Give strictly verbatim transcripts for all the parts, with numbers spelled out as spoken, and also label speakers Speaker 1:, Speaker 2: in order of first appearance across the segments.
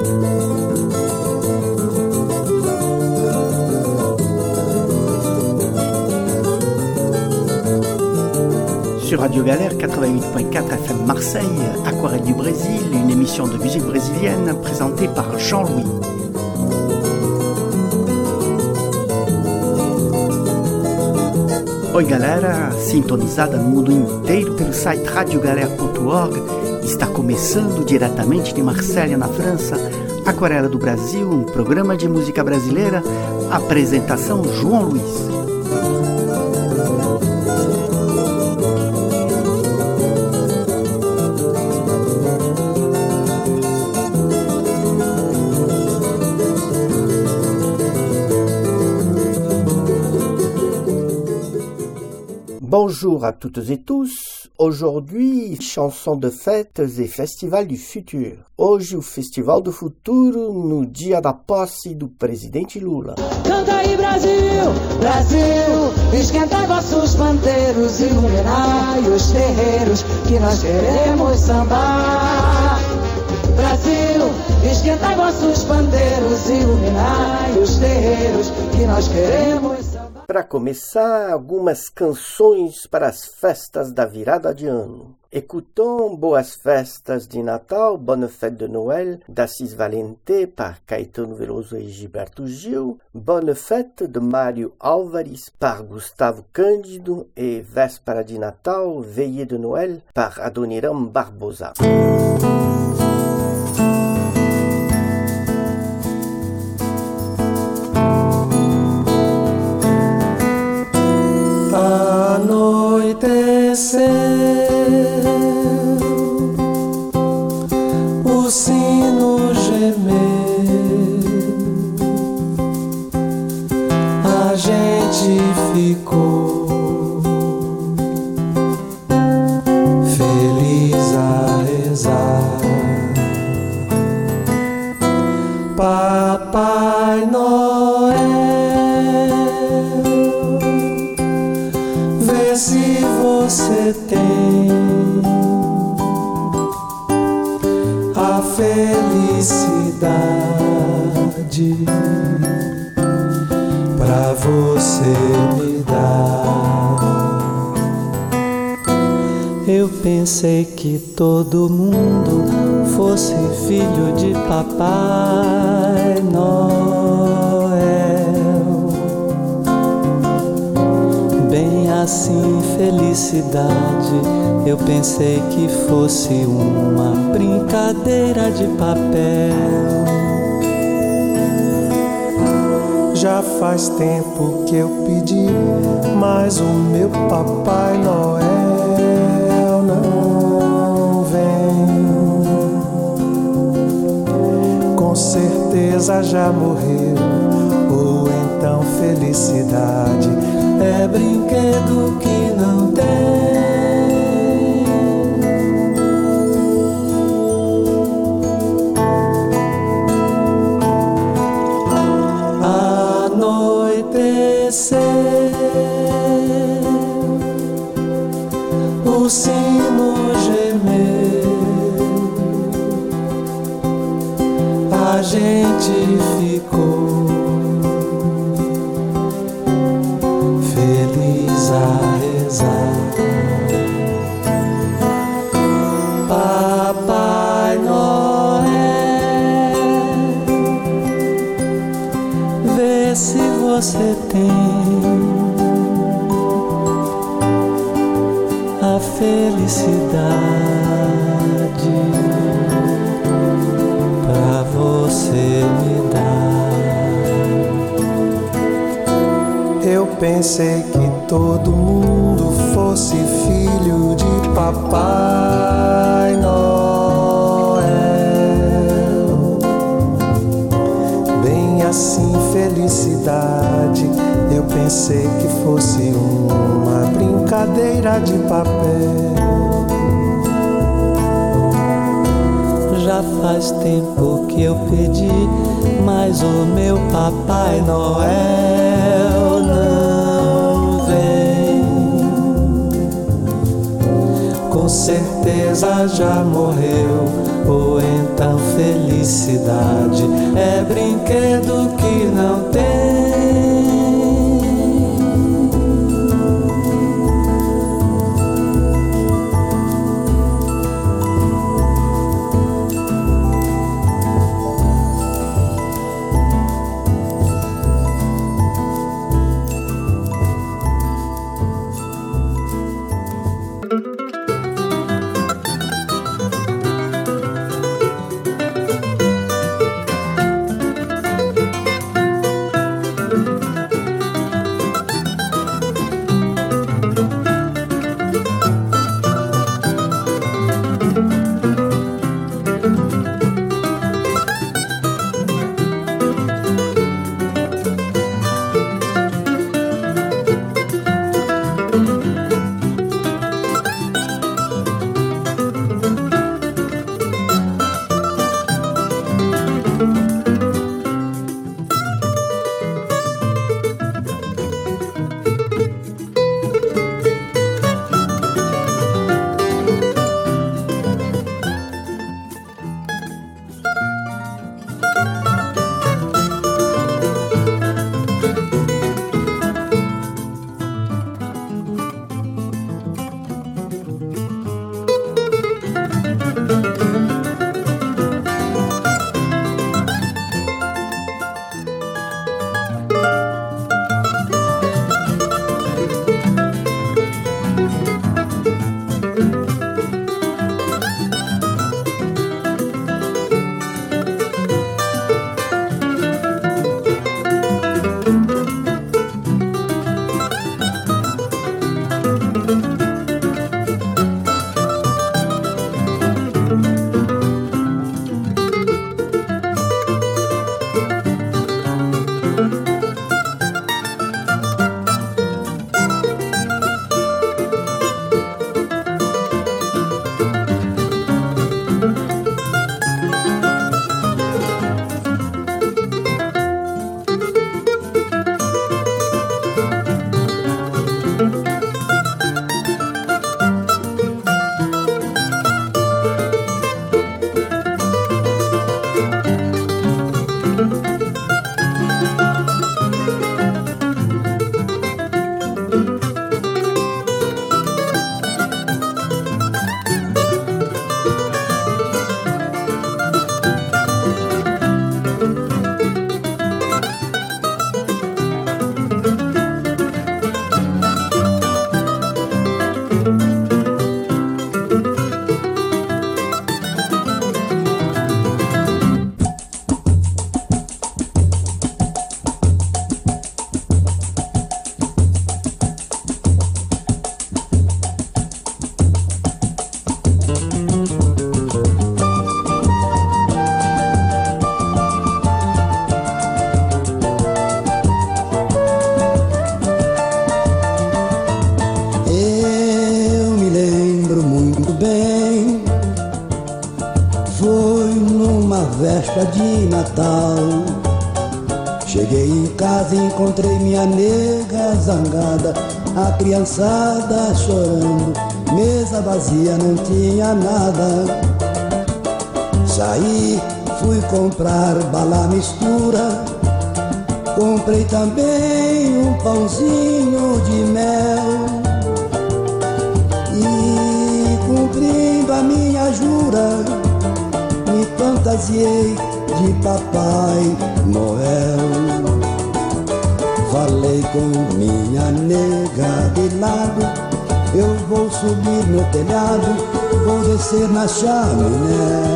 Speaker 1: Sur Radio Galère quatre-vingt-huit point quatre F M Marseille, Aquarelle du Brésil, une émission de musique brésilienne présentée par Jean-Louis. Oi galera, sintonizada no mundo inteiro pelo site radio galera ponto org, está começando diretamente de Marselha, na França, Aquarela do Brasil, um programa de música brasileira, apresentação João Luiz. Bonjour à toutes et tous. Aujourd'hui, chansons de fêtes et festival do futuro. Hoje, o Festival do Futuro no dia da posse do presidente Lula.
Speaker 2: Canta aí, Brasil, Brasil, esquenta vossos bandeiros, iluminai os terreiros que nós queremos sambar. Brasil, esquenta vossos bandeiros, iluminai os terreiros que nós queremos sambar.
Speaker 1: Para começar, algumas canções para as festas da virada de ano. Écoutons Boas Festas de Natal, Bonne Fête de Noël, d'Assis Valente par Caetano Veloso e Gilberto Gil, Bonne Fête de Mário Álvares par Gustavo Cândido e Véspera de Natal, Veillée de Noël par Adoniram Barbosa.
Speaker 3: Anoiteceu, o sino gemeu, a gente ficou feliz a rezar. Papai Noel, vê se você tem a felicidade pra você me dar. Eu pensei que todo mundo fosse filho de Papai Noel. Bem assim, felicidade, eu pensei que fosse uma brincadeira de papel. Já faz tempo que eu pedi, mas o meu Papai Noel não vem. Com certeza já morreu, ou então felicidade é brinquedo que não tem. Anoiteceu, o sino gemeu, a gente ficou feliz a rezar. Papai Noel, vê se você tem a felicidade pra você me dar. Eu pensei que todo mundo fosse filho de Papai Noel. Bem assim, felicidade, eu pensei que fosse uma brincadeira de papel. Já faz tempo que eu pedi, mas o meu Papai Noel não vem. Com certeza já morreu. Ou então felicidade é brinquedo que não tem.
Speaker 4: véspera de Natal. Cheguei em casa e encontrei minha nega zangada, a criançada chorando, mesa vazia, não tinha nada. Saí, fui comprar bala mistura, comprei também um pãozinho de mel. E cumprindo a minha jura, me fantasiei de Papai Noel. Falei com minha nega de lado, eu vou subir no telhado, vou descer na chaminé.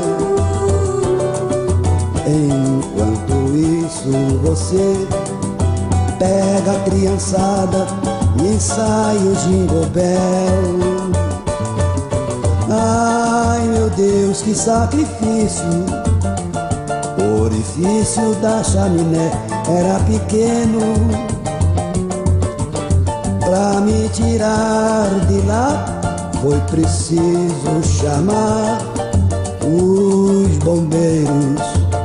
Speaker 4: Enquanto isso você pega a criançada e ensaia o Jingle Bell. Ai meu Deus, que sacrifício! O orifício da chaminé era pequeno. Pra me tirar de lá foi preciso chamar os bombeiros.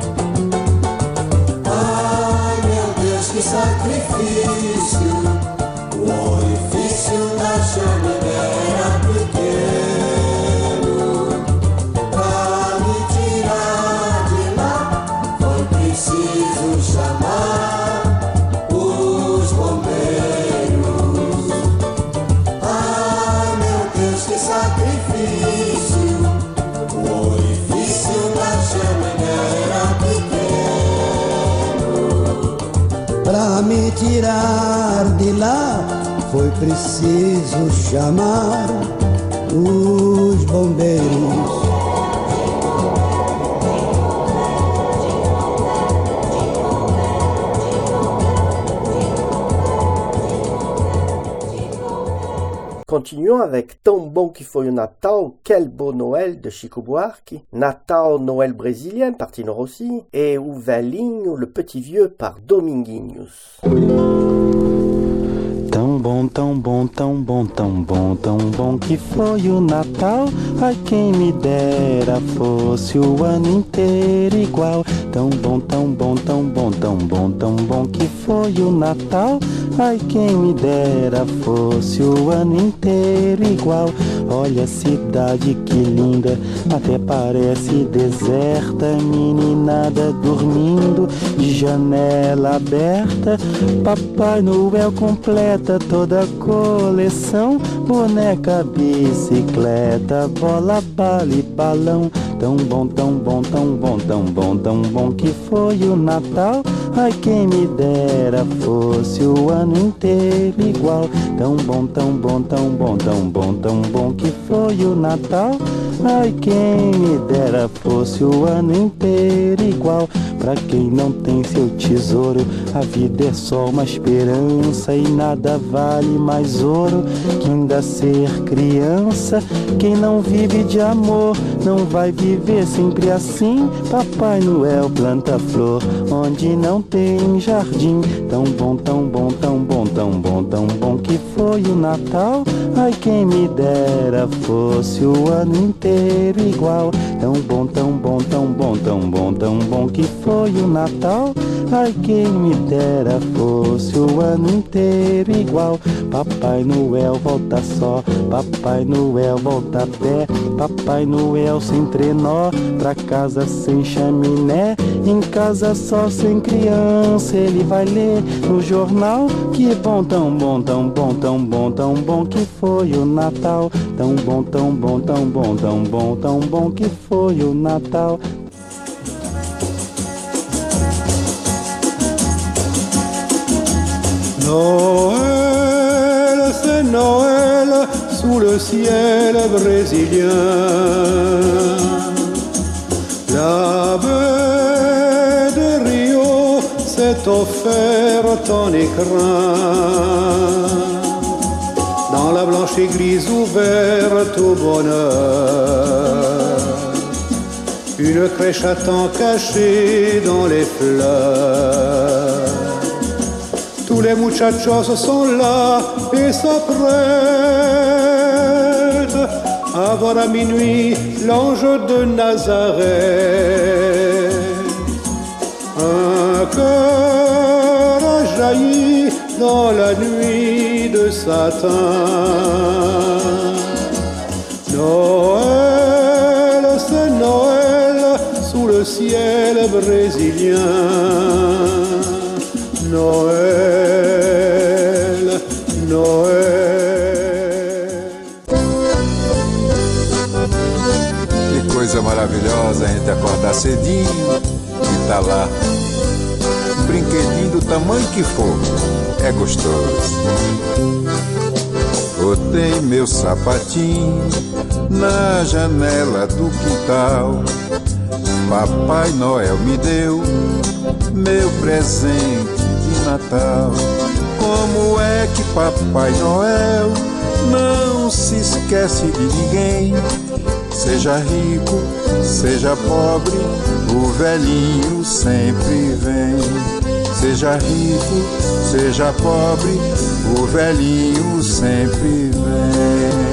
Speaker 4: Ai meu Deus, que sacrifício! O orifício da chaminé era pequeno. Pra me tirar de lá foi preciso chamar os bombeiros.
Speaker 1: Continuons avec Tão Bom Que Foi o Natal, Quel Beau Noël de Chico Buarque, Natal Noël brésilien par Tino Rossi et O Velhinho, le Petit Vieux par Dominguinhos.
Speaker 3: Tão bom, tão bom, tão bom, tão bom, tão bom que foi o Natal. Ai, quem me dera fosse o ano inteiro igual. Tão bom, tão bom, tão bom, tão bom, tão bom que foi o Natal. Ai, quem me dera fosse o ano inteiro igual. Olha a cidade que linda, até parece deserta. Meninada dormindo, de janela aberta. Papai Noel completa toda a coleção. Boneca, bicicleta, bola, bala e balão. Tão bom, tão bom, tão bom, tão bom, tão bom que foi o Natal. Ai, quem me dera fosse o ano inteiro igual. Tão bom, tão bom, tão bom, tão bom, tão bom que foi o Natal. Ai, quem me dera fosse o ano inteiro igual. Pra quem não tem seu tesouro, a vida é só uma esperança e nada vale mais ouro que ainda ser criança. Quem não vive de amor não vai viver sempre assim. Papai Noel planta flor onde não tem jardim. Tão bom, tão bom, tão bom, tão bom, tão bom que foi o Natal. Ai, quem me dera fosse o ano inteiro igual. Tão bom, tão bom, tão bom, tão bom, tão bom que foi o Natal. Ai, quem me dera fosse o ano inteiro igual. Papai Noel volta só, Papai Noel volta a pé. Papai Noel sem trenó, pra casa sem chaminé. Em casa só sem criança, ele vai ler no jornal. Que bom, tão bom, tão bom, tão bom, tão bom que foi o Natal. Tão bom, tão bom, tão bom, tão bom, tão bom que foi o Natal.
Speaker 5: Noël, c'est Noël sous le ciel brésilien. La baie de Rio s'est offerte en écrin. Dans la blanche église ouverte au bonheur, une crèche attend cachée dans les fleurs. Tous les muchachos sont là et s'apprêtent à voir à minuit l'ange de Nazareth. Un cœur a jailli dans la nuit de satin. Noël, c'est Noël sous le ciel brésilien. Noël, Noël.
Speaker 6: Que coisa maravilhosa a gente acordar cedinho e tá lá. Um brinquedinho do tamanho que for, é gostoso. Botei meu sapatinho na janela do quintal. Papai Noel me deu meu presente de Natal. Como é que Papai Noel não se esquece de ninguém? Seja rico, seja pobre, o velhinho sempre vem. Seja rico, seja pobre, o velhinho sempre vem.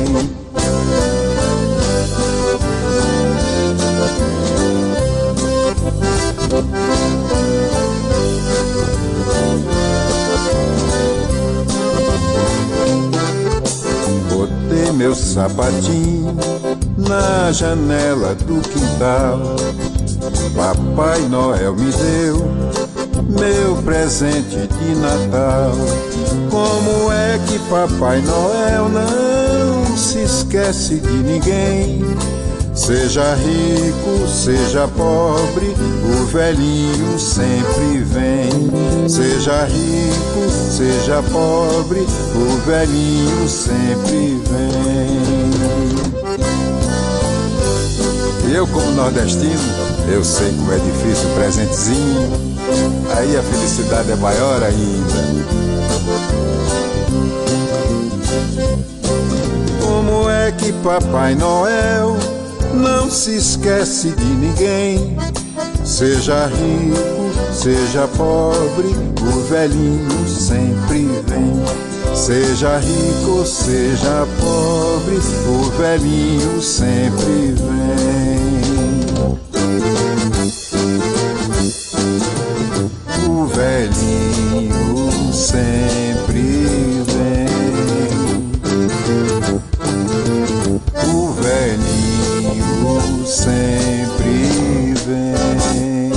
Speaker 6: Botei meu sapatinho na janela do quintal. Papai Noel me deu meu presente de Natal. Como é que Papai Noel não se esquece de ninguém? Seja rico, seja pobre, o velhinho sempre vem. Seja rico, seja pobre, o velhinho sempre vem. E eu, como nordestino, eu sei como é difícil o presentezinho. Aí a felicidade é maior ainda. Como é que Papai Noel não se esquece de ninguém? Seja rico, seja pobre, o velhinho sempre vem. Seja rico, seja pobre, o velhinho sempre vem. O velhinho sempre vem. O velhinho sempre vem.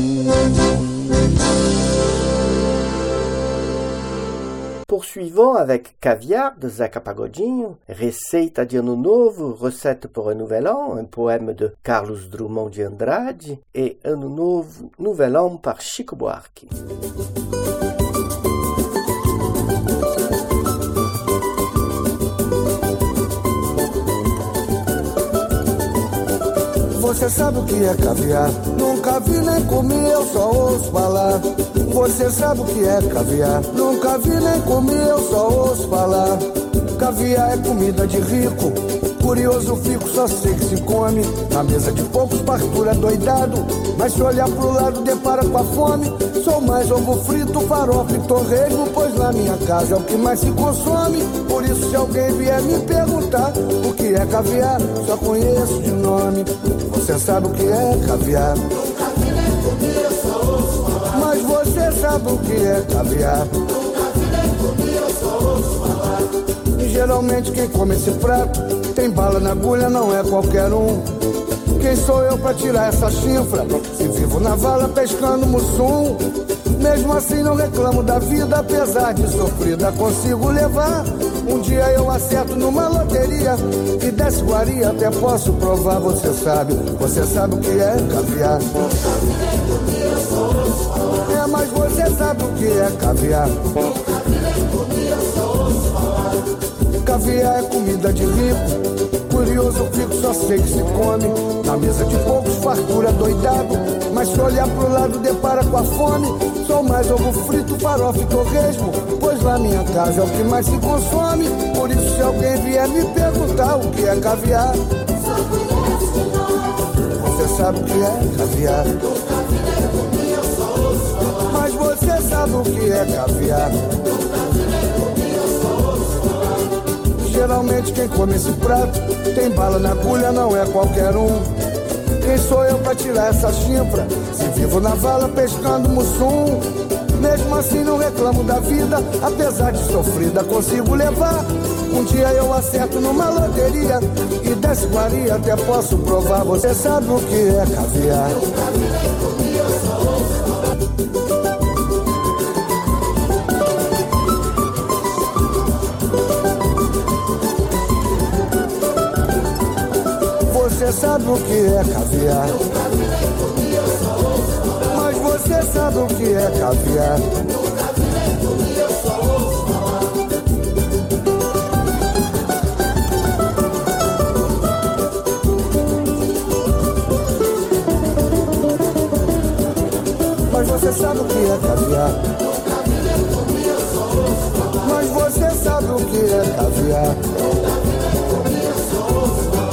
Speaker 1: Poursuivons avec Caviar de Zeca Pagodinho, Receita de Ano Novo, Recette pour un Nouvel An, un poème de Carlos Drummond de Andrade, et Ano Novo, Nouvel An par Chico Buarque.
Speaker 4: Você sabe o que é caviar? Nunca vi nem comi, eu só ouço falar. Você sabe o que é caviar? Nunca vi nem comi, eu só ouço falar. Caviar é comida de rico, curioso fico, só sei que se come. Na mesa de poucos, fartura doidado, mas se olhar pro lado depara com a fome. Sou mais ovo frito, farofa e torresmo, pois na minha casa é o que mais se consome. Por isso se alguém vier me perguntar o que é caviar, só conheço de nome. Você sabe o que é caviar?
Speaker 7: Nunca vi nem comi, eu só ouço falar.
Speaker 4: Mas você sabe o que é caviar?
Speaker 7: Nunca vi nem comi, eu só ouço falar.
Speaker 4: E geralmente quem come esse prato tem bala na agulha, não é qualquer um. Quem sou eu pra tirar essa chifra? Se vivo na vala pescando mussum. Mesmo assim não reclamo da vida, apesar de sofrida consigo levar. Um dia eu acerto numa loteria e desse guaria até posso provar. Você sabe, você sabe o que é caviar?
Speaker 7: Nunca vi nem comi, eu só ouço falar.
Speaker 4: É, mas você sabe o que é caviar?
Speaker 7: Nunca vi nem comi, eu só ouço falar.
Speaker 4: Caviar é comida de rico, curioso fico, só sei que se come. Na mesa de poucos, fartura doidado, mas se olhar pro lado depara com a fome. Sou mais ovo frito, farofa e torresmo, pois lá minha casa é o que mais se consome. Por isso se alguém vier me perguntar o que é caviar,
Speaker 7: Só conheço de nome.
Speaker 4: você sabe o que é caviar.
Speaker 7: Nunca vi nem comi, eu só ouço falar.
Speaker 4: Mas você sabe o que é caviar?
Speaker 7: Nunca vi nem comi, eu só ouço falar.
Speaker 4: Geralmente quem come esse prato tem bala na agulha, não é qualquer um. Quem sou eu pra tirar essa chifra? Se vivo na vala pescando mussum. Mesmo assim não reclamo da vida, apesar de sofrida consigo levar. Um dia eu acerto numa loteria e desse guaria até posso provar. Você sabe o que é caviar?
Speaker 7: Nunca vi nem comi, eu só ouço falar.
Speaker 4: Você sabe o que é caviar?
Speaker 7: Nunca vi nem comi, eu só ouço falar.
Speaker 4: Mas você sabe o que é caviar?
Speaker 7: Nunca vi nem comi, eu só ouço falar.
Speaker 4: Mas você sabe o que é caviar?
Speaker 7: Nunca vi nem comi, eu só ouço falar.
Speaker 4: Mas você sabe o que é caviar?
Speaker 7: Nunca vi nem comi, eu só ouço falar.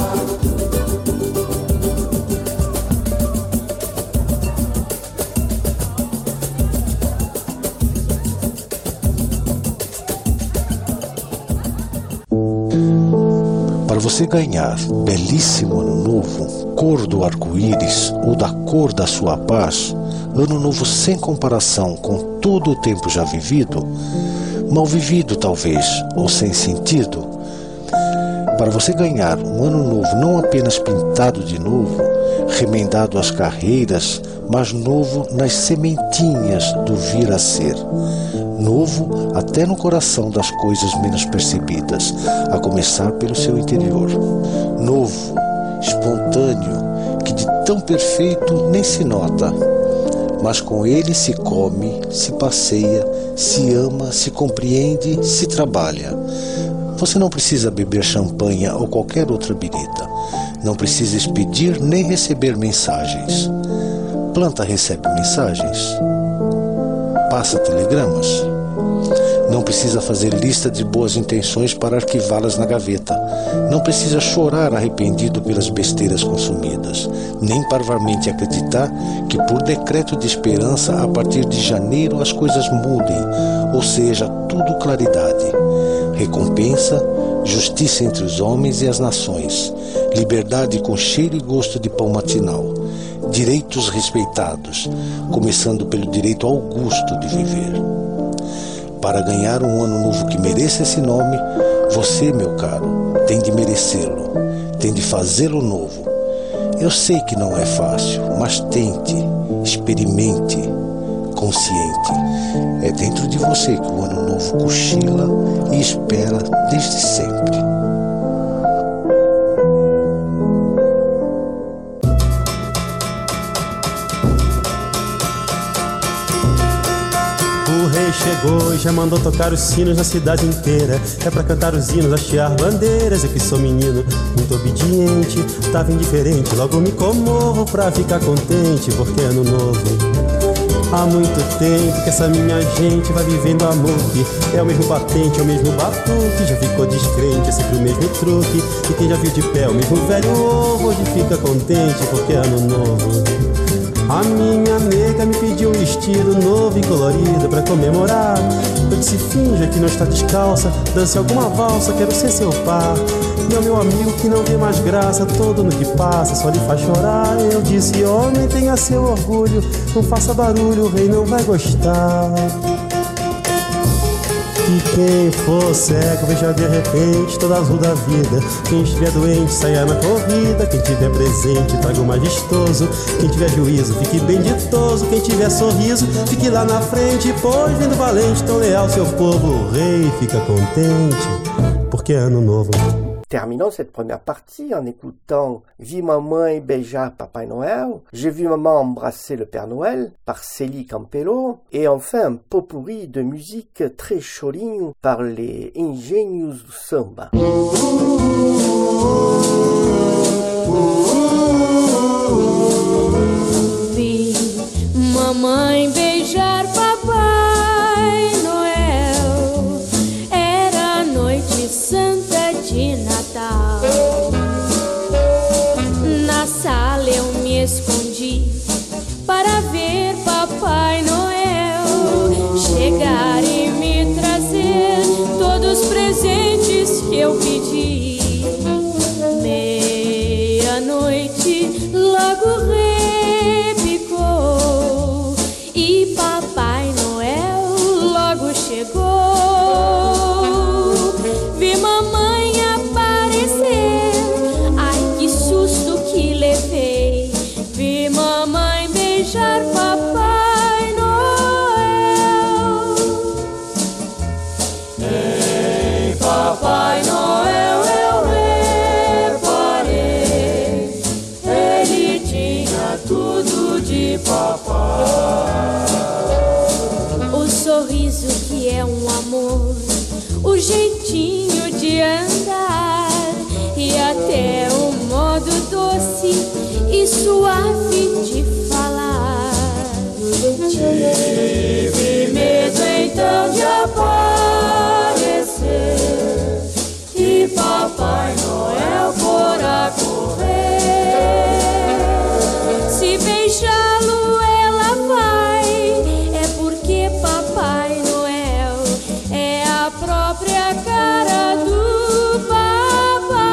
Speaker 8: Para você ganhar belíssimo ano novo, cor do arco-íris ou da cor da sua paz, ano novo sem comparação com todo o tempo já vivido, mal vivido talvez, ou sem sentido. Para você ganhar um ano novo não apenas pintado de novo, remendado às carreiras, mas novo nas sementinhas do vir a ser. Novo até no coração das coisas menos percebidas, a começar pelo seu interior. Novo, espontâneo, que de tão perfeito nem se nota. mas com ele se come, se passeia, se ama, se compreende, se trabalha. Você não precisa beber champanhe ou qualquer outra bebida. Não precisa expedir nem receber mensagens. Planta recebe mensagens? Passa telegramas? Não precisa fazer lista de boas intenções para arquivá-las na gaveta. Não precisa chorar arrependido pelas besteiras consumidas, nem parvamente acreditar que por decreto de esperança a partir de janeiro as coisas mudem, ou seja, tudo claridade, recompensa, justiça entre os homens e as nações, liberdade com cheiro e gosto de pão matinal, direitos respeitados, começando pelo direito augusto de viver. Para ganhar um ano novo que mereça esse nome, você, meu caro, tem de merecê-lo, tem de fazê-lo novo. Eu sei que não é fácil, mas tente, experimente, consciente. É dentro de você que o ano novo cochila e espera desde sempre.
Speaker 3: Chegou e já mandou tocar os sinos na cidade inteira. É pra cantar os hinos, hastear bandeiras. Eu que sou menino, muito obediente, tava indiferente, logo me comovo pra ficar contente, porque é ano novo. Há muito tempo que essa minha gente vai vivendo amor, que é o mesmo batente, é o mesmo batuque. Já ficou descrente, é sempre o mesmo truque. E quem já viu de pé o mesmo velho ovo, hoje fica contente, porque é ano novo. A minha nega me pediu um vestido novo e colorido pra comemorar. Eu disse, finja que não está descalça, dance alguma valsa, quero ser seu par. E é o meu amigo que não vê mais graça, todo no que passa só lhe faz chorar. Eu disse, homem, tenha seu orgulho, não faça barulho, o rei não vai gostar. E quem for cego veja de repente toda azul da vida. Quem estiver doente saia na corrida. Quem tiver presente traga o majestoso. Quem tiver juízo fique bem ditoso. Quem tiver sorriso fique lá na frente, pois vendo valente tão leal seu povo, o rei fica contente, porque é ano novo.
Speaker 1: Terminons cette première partie en écoutant « Vis maman beijar Papa Noël »,« J'ai vu maman embrasser le Père Noël » par Célie Campello, et enfin un pot-pourri de musique très chorinho par les Engenhos do Samba.
Speaker 9: Vi mamãe beijar Papai Noel, era noite santa de Natal. Na sala eu me escondi para ver Papai Noel chegar e me trazer todos os presentes que eu pedi. Meia-noite logo repicou e Papai Noel logo chegou. Vi mamãe aparecer, ai que susto que levei. Vi mamãe beijar Papai Noel. Ei, Papai Noel, eu reparei, ele tinha tudo de papai. O sorriso que é um amor, o jeitinho de andar e até o modo doce e suave de falar. Tive medo então de aparecer e Papai Noel fora correr. Se beijá-lo ela vai, é porque Papai Noel é a própria cara do papai.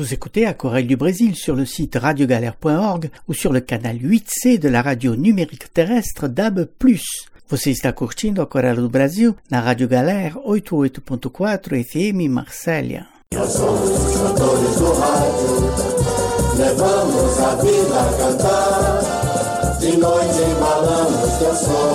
Speaker 10: Vous écoutez Aquarelle du Brésil sur le site radio galère point org ou sur le canal huit C de la radio numérique terrestre D A B plus. Você está curtindo Aquarela do Brasil na Rádio Galera oitenta e oito ponto quatro F M Marsella.
Speaker 7: Nós somos os cantores do rádio, levamos a vida a cantar. De noite embalamos teu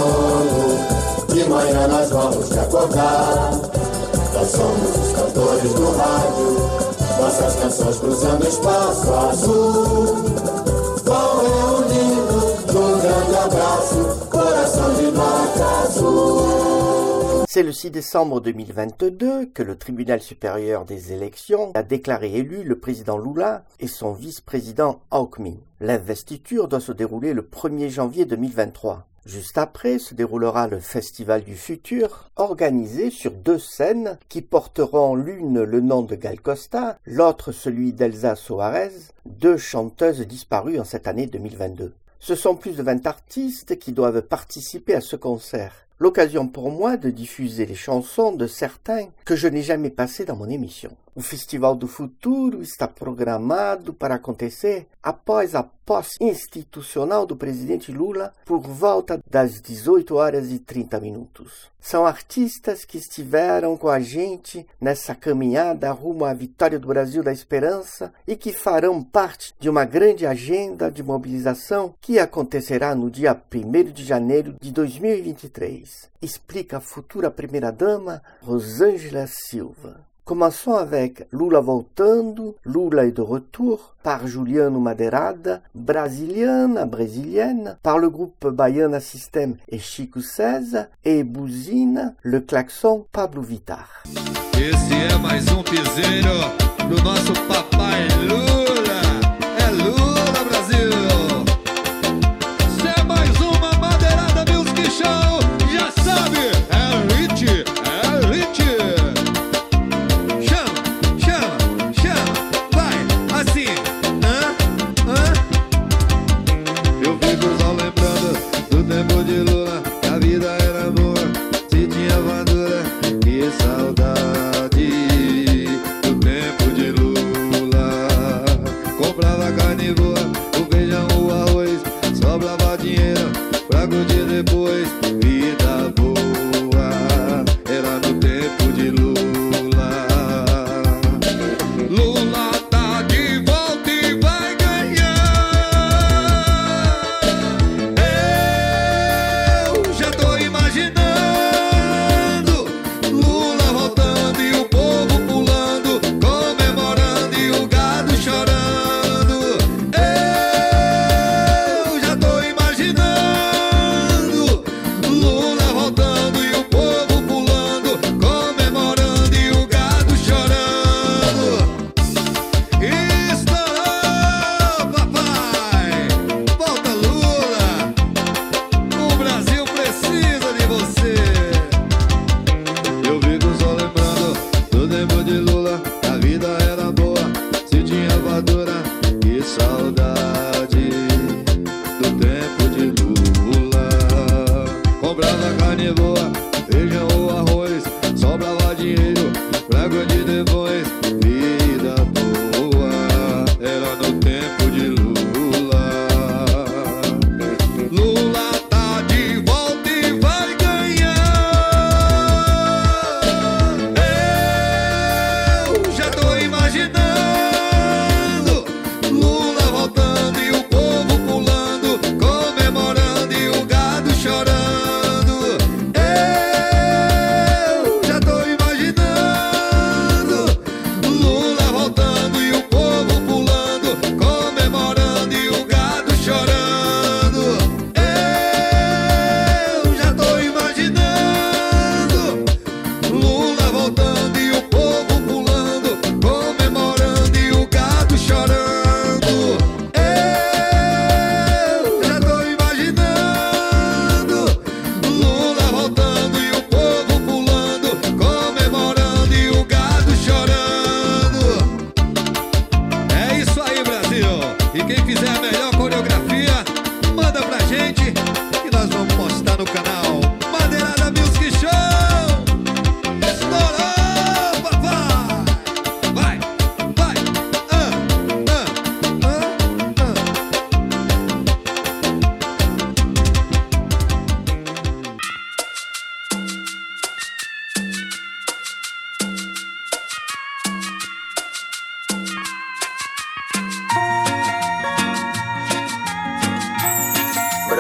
Speaker 7: sono, de manhã nós vamos te acordar. Nós somos os cantores do rádio, nossas canções cruzando espaço azul. Vão reunindo num grande abraço, coração de nota azul.
Speaker 1: C'est le six décembre deux mille vingt-deux que le tribunal supérieur des élections a déclaré élu le président Lula et son vice-président Alckmin. L'investiture doit se dérouler le premier janvier deux mille vingt-trois. Juste après se déroulera le Festival du Futur, organisé sur deux scènes qui porteront l'une le nom de Gal Costa, l'autre celui d'Elsa Soares, deux chanteuses disparues en cette année deux mille vingt-deux. Ce sont plus de vingt artistes qui doivent participer à ce concert. L'occasion pour moi de diffuser les chansons de certains que je n'ai jamais passés dans mon émission. O Festival do Futuro está programado para acontecer após a posse institucional do presidente Lula por volta das dezoito horas e trinta minutos. São artistas que estiveram com a gente nessa caminhada rumo à vitória do Brasil da Esperança e que farão parte de uma grande agenda de mobilização que acontecerá no dia primeiro de janeiro de dois mil e vinte e três. Explica a futura primeira-dama Rosângela Silva. Commençons avec Lula voltando, Lula est de retour, par Juliano Madeirada, Brasiliana, brésilienne, par le groupe Baiana System et Chico César, et Buzina, le klaxon Pablo Vittar.
Speaker 11: Esse é mais um piseiro do nosso papai Lula, é Lula Brasil. Se é mais uma Madeirada Music Show, já sabe, é hit, é hit.
Speaker 12: Tempo de Lula, a vida era boa, se tinha madura e saudade do tempo de Lula.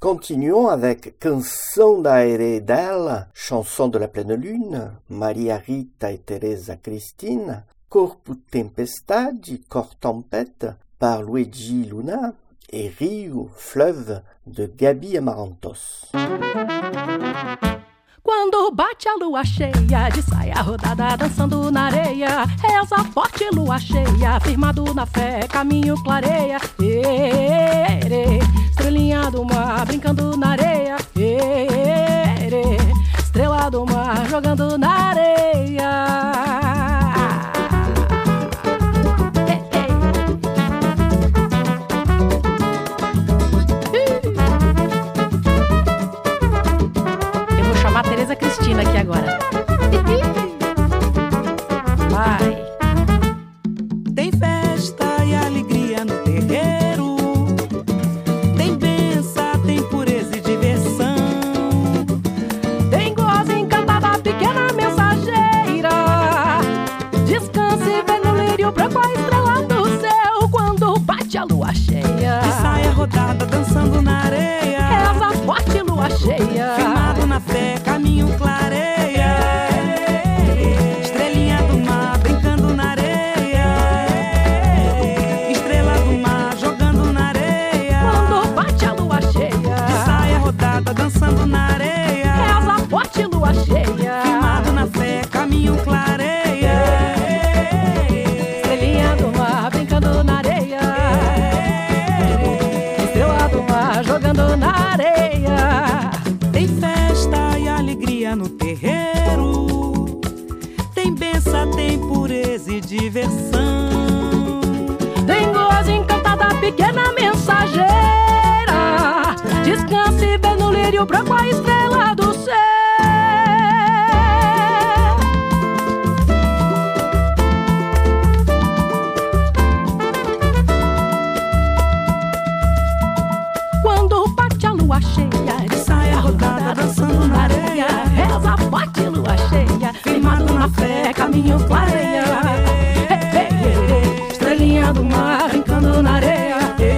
Speaker 1: Continuons avec Canção da Eredela, Chanson de la pleine lune, Maria Rita e Teresa Cristina, Corpo Tempestade, Cor Tempête, par Luigi Luna, et Rio, Fleuve, de Gabi Amarantos.
Speaker 13: Quando bate a lua cheia, de saia rodada dançando na areia, reza forte lua cheia, firmado na fé, caminho clareia. Ere, estrelinha do mar brincando na areia. Ere, estrela do mar jogando na areia. A Teresa Cristina aqui agora. Vai.
Speaker 14: Tem festa e alegria no terreiro, tem benção, tem pureza e diversão,
Speaker 13: tem gozo encantada, pequena mensageira, descanse e vê no lírio branco a estrela do céu, quando bate a lua cheia,
Speaker 14: de saia rodada dançando na areia,
Speaker 13: reza forte lua cheia,
Speaker 14: firmado na fé, caminho clareia, estrelinha do mar brincando na areia, estrela do mar jogando na areia,
Speaker 13: quando bate a lua cheia,
Speaker 14: de saia rodada dançando na areia,
Speaker 13: reza forte lua cheia,
Speaker 14: firmado na fé, caminho clareia,
Speaker 13: estrelinha do mar brincando na areia, estrela do mar jogando na areia.
Speaker 14: Tem festa e alegria no terreiro, tem benção, tem pureza e diversão,
Speaker 13: tem gozo encantada, pequena mensageira, descanse e vê no lírio branco a estrela do céu. Quando bate a lua cheia, de saia rodada dançando na areia, reza forte lua cheia, firmado na fé, caminho clareia, estrelinha do mar brincando na areia,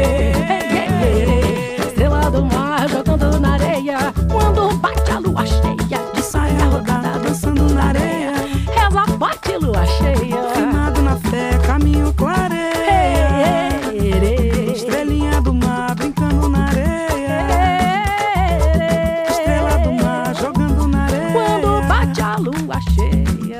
Speaker 13: estrela do mar jogando na areia, quando bate a lua cheia, de saia rodada dançando na areia, reza forte lua cheia,
Speaker 14: firmado na fé, caminho clareia, estrelinha do mar brincando na areia, estrela do mar jogando na areia,
Speaker 13: quando bate a lua cheia,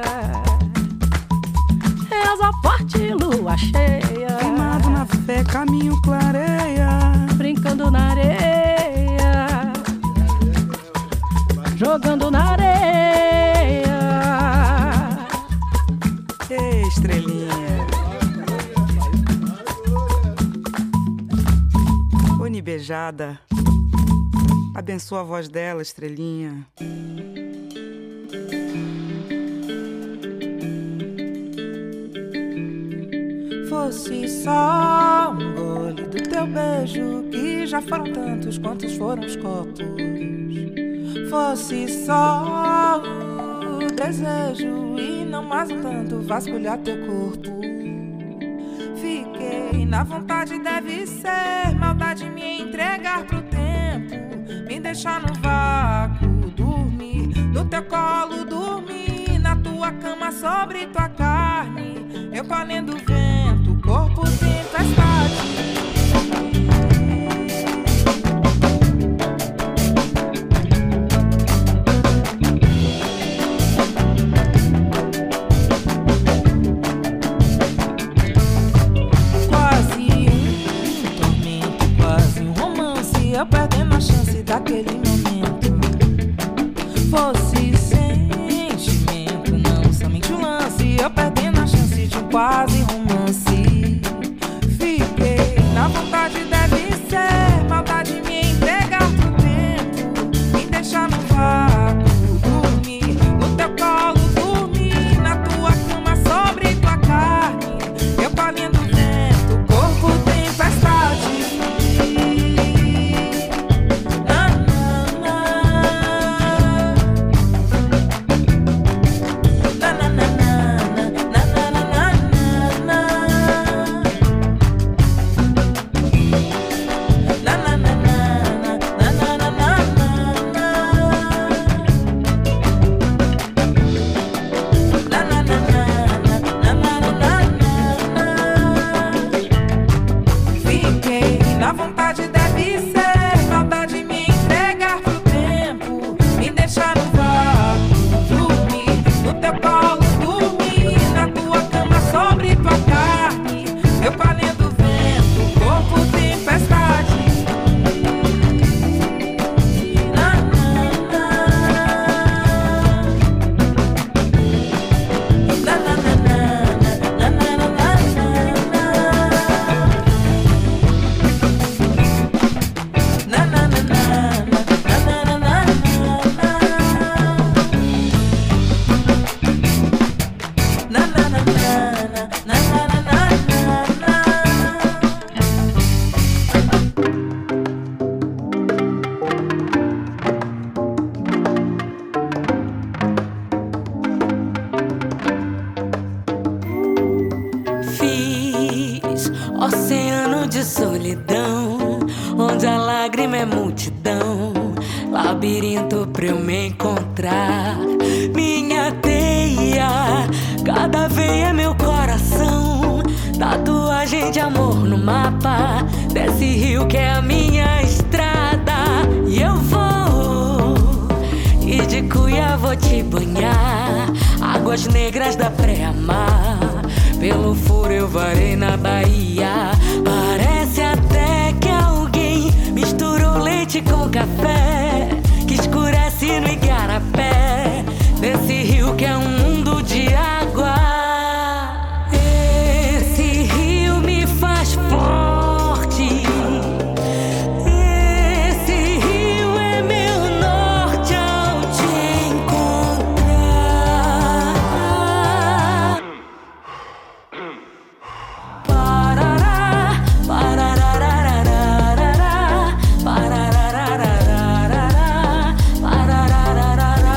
Speaker 13: reza forte lua cheia,
Speaker 14: firmado na fé, caminho clareia,
Speaker 13: brincando na areia, jogando na areia.
Speaker 14: Ei, estrelinha, Oni beijada, abençoa a voz dela, estrelinha.
Speaker 15: Fosse só um gole do teu beijo, que já foram tantos quantos foram os copos. Fosse só o desejo e não mais um tanto vasculhar teu corpo. Fiquei na vontade, deve ser maldade me entregar pro tempo, me deixar no vácuo, dormir no teu colo, dormir na tua cama sobre tua carne, eu colhendo o vento, corpo tempestade. Eu perdendo a chance daquele momento. Fosse sentimento, não somente um lance. Eu perdendo a chance de um quase romance. Fiquei na vontade, deve ser maldade me entregar pro tempo, me deixar no vácuo, dormir no teu colo, dormir na tua cama sobre tua carne, eu colhendo o vento, corpo tempestade. clima é multidão, labirinto pra eu me encontrar. Minha teia, cada veia é meu coração. Tatuagem de amor no mapa desse rio que é a minha estrada. E eu vou, e de cuia vou te banhar. Águas negras da pré-mar, pelo furo eu varei na Bahia. Parece até que alguém misturou leite com café, que escurece no igarapé, desse rio que é um mundo de água. Esse rio me faz forte, esse rio é meu norte ao te encontrar. Parará, pararararararará, pararararararará, pararararararará.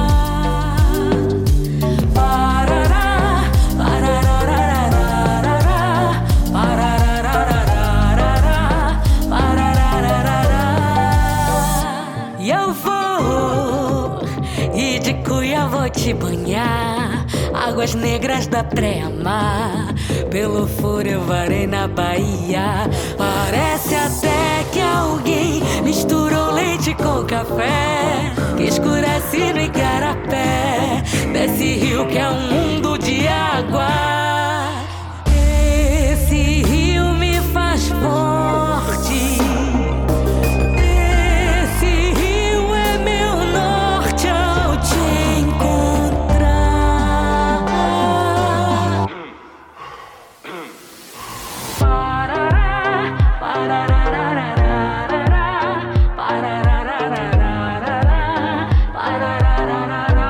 Speaker 15: E eu vou, e de cuia vou te banhar. Águas negras da pré-mar, pelo furo eu varei na Bahia. Parece até que alguém misturou leite com café, que escurece no igarapé, desse rio que é um mundo de água. Esse rio me faz forte, esse rio é meu norte ao te encontrar. Parará, pararararararará, pararararararará, parararararará.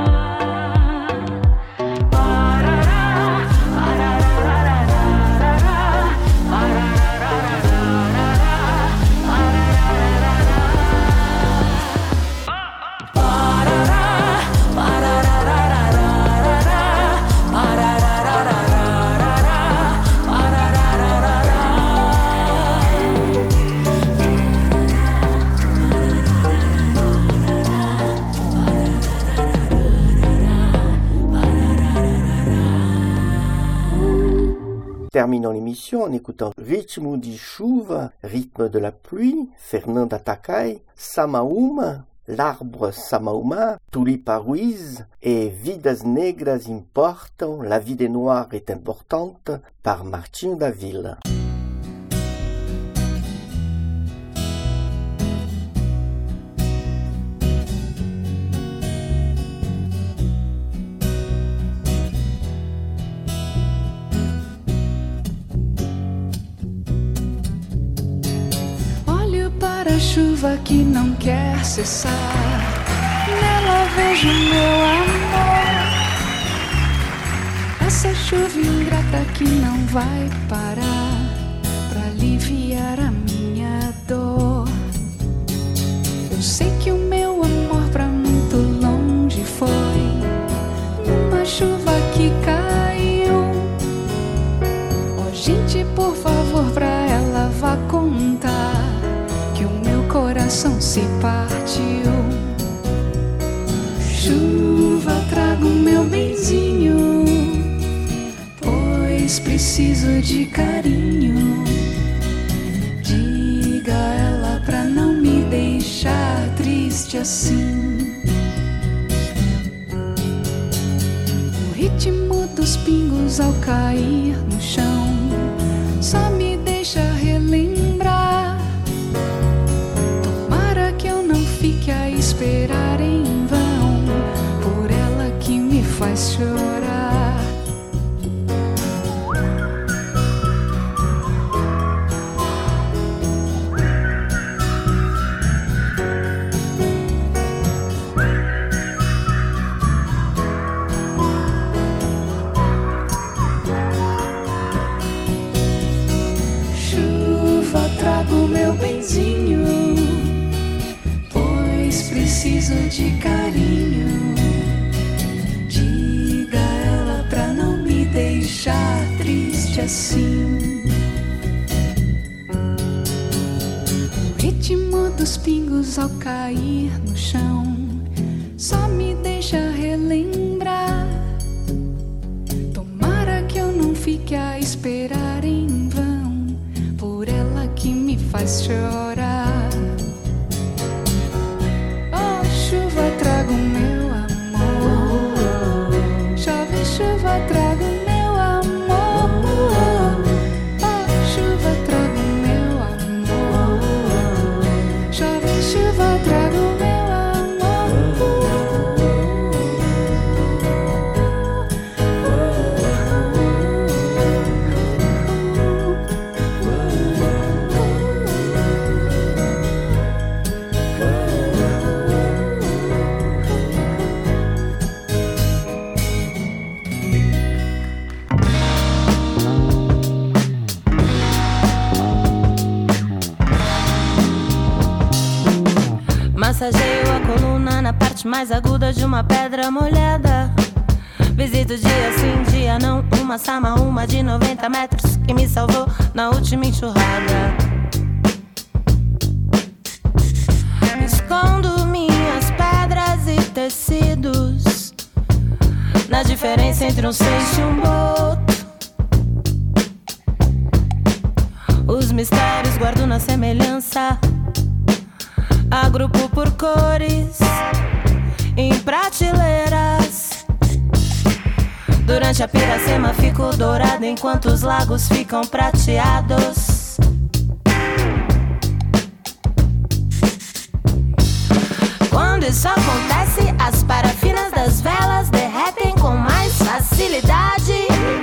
Speaker 1: Terminons l'émission en écoutant Ritmo de Chuva, rythme de la pluie, Fernanda Takai, Samaúma, L'arbre Samaúma, Tulipa Ruiz et Vidas Negras Importam, La vie des Noirs est importante, par Martinho da Vila.
Speaker 16: A chuva que não quer cessar, nela vejo meu amor. Essa chuva ingrata que não vai parar pra aliviar a minha dor. Eu sei que o meu amor pra muito longe foi numa chuva que caiu. Oh, gente, por favor, pra ela vá contar que o meu coração se partiu. Chuva, traga o meu benzinho, pois preciso de carinho. Diga a ela pra não me deixar triste assim. O ritmo dos pingos ao cair no chão só me deixa relembrar. Fique a esperar em vão por ela que me faz chorar. Chuva, traga o meu benzinho, preciso de carinho. Diga dos pingos ao cair no chão só me deixa relembrar. Tomara que eu não fique a esperar em vão por ela que me faz chorar. Oh, chuva, traga o meu amor. Chove, chuva, traga o meu amor. Oh, chuva, traga o meu amor. Chove, chuva, traga o meu
Speaker 17: Massageio a coluna na parte mais aguda de uma pedra molhada. Visito dia sim, dia não, uma sama, uma de noventa metros que me salvou na última enxurrada. Escondo minhas pedras e tecidos na diferença entre um seixo e um boto. Os mistérios guardo na semelhança. Agrupo por cores em prateleiras. Durante a piracema fico dourada enquanto os lagos ficam prateados. Quando isso acontece, as parafinas das velas derretem com mais facilidade.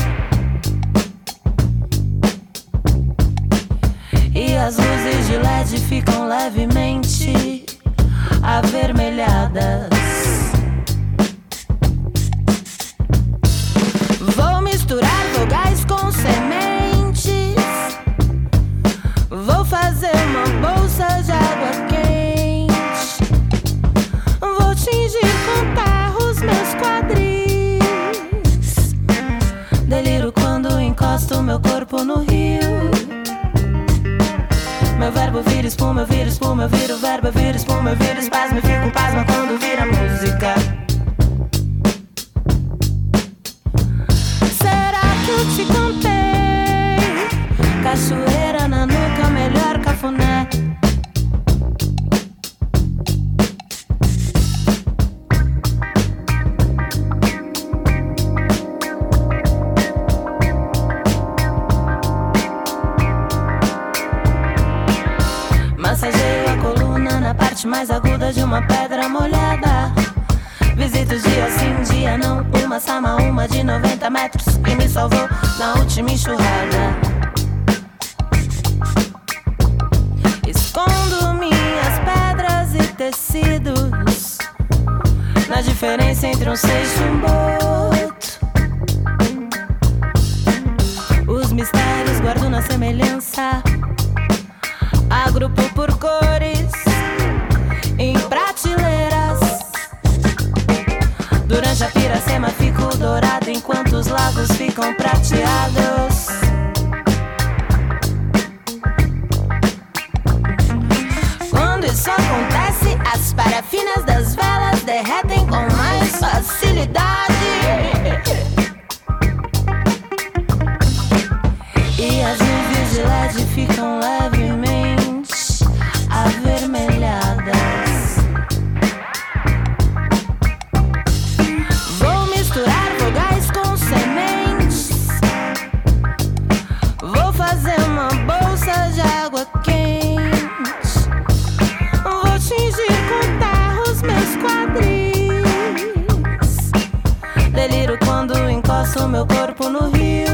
Speaker 17: E as luzes de L E D ficam levemente avermelhadas. Vou misturar vogais com sementes. Vou fazer uma bolsa de água quente. Vou tingir com terra os meus quadris. Deliro quando encosto meu corpo no rio. Meu verbo vira espuma, eu viro espuma, eu viro verbo, eu viro espuma, eu viro espasmo, eu fico pasma quando vira música. Será que eu te contei? Cachoeira na nuca, melhor cafuné. Massageio a coluna na parte mais aguda de uma pedra molhada. Visito dia sim, dia não, uma sama, uma de noventa metros que me salvou na última enxurrada. Escondo minhas pedras e tecidos na diferença entre um seixo e um boto. Os mistérios guardo na semelhança. Agrupo por cores em prateleiras. Durante a piracema fico dourado enquanto os lagos ficam prateados. Quando isso acontece, as parafinas das velas derretem com mais facilidade. E as luzes de L E D ficam levemente avermelhadas. Vou misturar vogais com sementes. Vou fazer uma bolsa de água quente. Vou tingir com terra os meus quadris. Deliro quando encosto meu corpo no rio.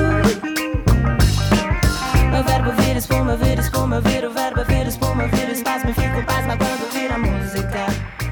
Speaker 17: Meu verbo vira espuma, eu viro espuma, eu viro verbo, eu viro espuma, eu viro espasmo, e fico pasma quando vira música.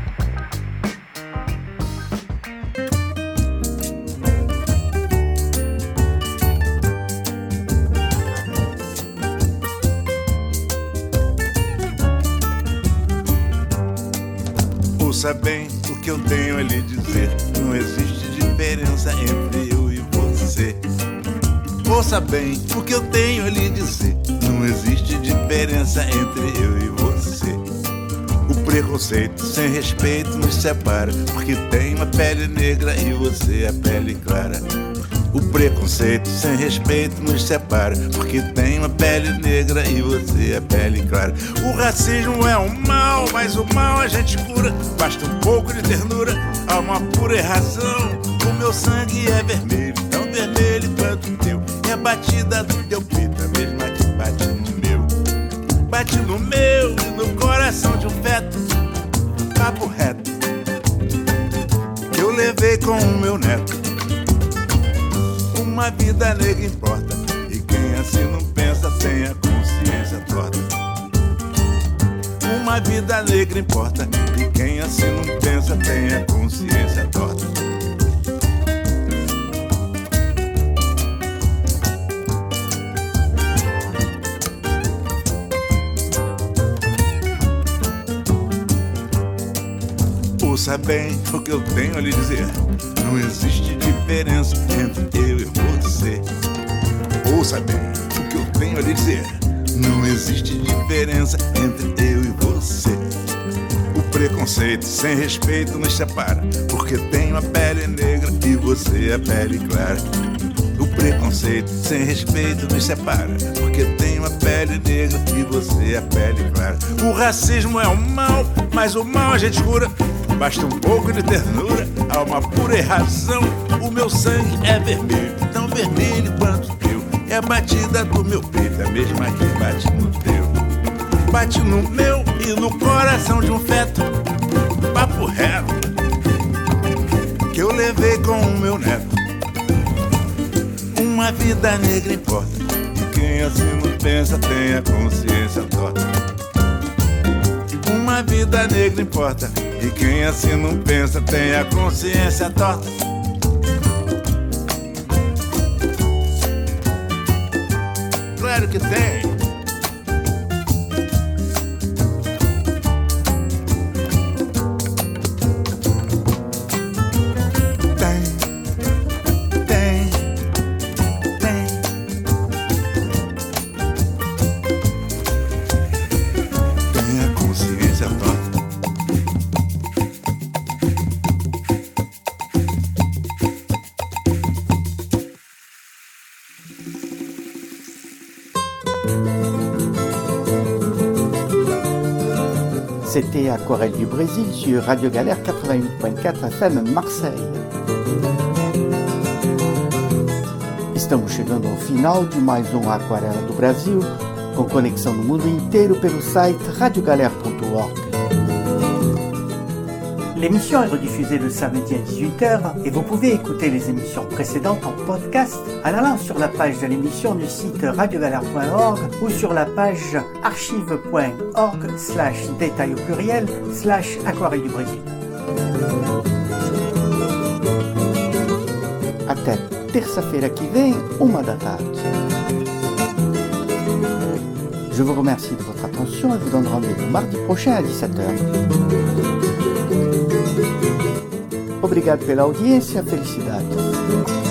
Speaker 18: Ouça bem o que eu tenho a lhe dizer. Não existe diferença entre eu e você. Ouça bem o que eu tenho a lhe dizer. Não existe diferença entre eu e você. O preconceito sem respeito nos separa, porque tem uma pele negra e você é pele clara. O preconceito sem respeito nos separa, porque tem uma pele negra e você é pele clara. O racismo é um mal, mas o mal a gente cura. Basta um pouco de ternura, há uma pura razão. O meu sangue é vermelho, tão vermelho quanto o teu. E a batida do teu peito é a mesma que bate no meu. Bate no meu e no coração de um feto. Papo reto que eu levei com o meu neto. Uma vida negra importa, e quem assim não pensa tem a consciência torta. Uma vida negra importa, e quem assim não pensa tem a consciência torta. Ouça bem o que eu tenho a lhe dizer. Não existe diferença entre eu e você. Ouça bem o que eu tenho a lhe dizer. Não existe diferença entre eu e você. O preconceito sem respeito nos separa, porque tenho a pele negra e você a pele clara. O preconceito sem respeito nos separa, porque tenho a pele negra e você a pele clara. O racismo é um mal, mas o mal a gente cura. Basta um pouco de ternura, há uma pura razão. O meu sangue é vermelho, tão vermelho quanto o teu. É a batida do meu peito, é a mesma que bate no teu. Bate no meu e no coração de um feto. Papo reto que eu levei com o meu neto. Uma vida negra importa, e quem assim não pensa tem a consciência torta. Uma vida negra importa, e quem assim não pensa tem a consciência torta. Claro que tem.
Speaker 10: C'était Aquarelle du Brésil sur Radio Galère quatre-vingt-huit point quatre F M Marseille. Estamos chegando ao final de mais um Aquarela do Brasil, com conexão no mundo inteiro pelo site radio galère point org. L'émission est rediffusée le samedi à dix-huit heures et vous pouvez écouter les émissions précédentes en podcast en allant sur la page de l'émission du site radio galère point org ou sur la page archive point org slash détail au pluriel slash Aquarelle du Brésil. Até terça-feira que vem, uma da tarde. Je vous remercie de votre attention et vous donne rendez-vous mardi prochain à dix-sept heures. Obrigado pela audiência, felicidades.